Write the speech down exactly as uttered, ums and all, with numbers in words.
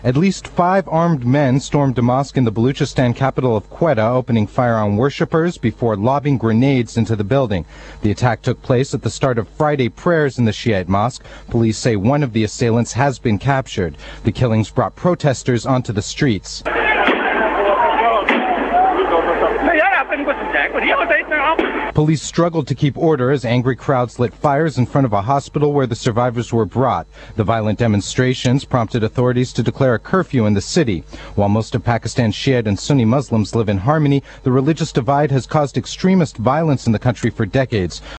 At least five armed men stormed a mosque in the Baluchistan capital of Quetta, opening fire on worshippers before lobbing grenades into the building. The attack took place at the start of Friday prayers in the Shiite mosque. Police say one of the assailants has been captured. The killings brought protesters onto the streets. Police struggled to keep order as angry crowds lit fires in front of a hospital where the survivors were brought. The violent demonstrations prompted authorities to declare a curfew in the city. While most of Pakistan's Shiite and Sunni Muslims live in harmony, the religious divide has caused extremist violence in the country for decades.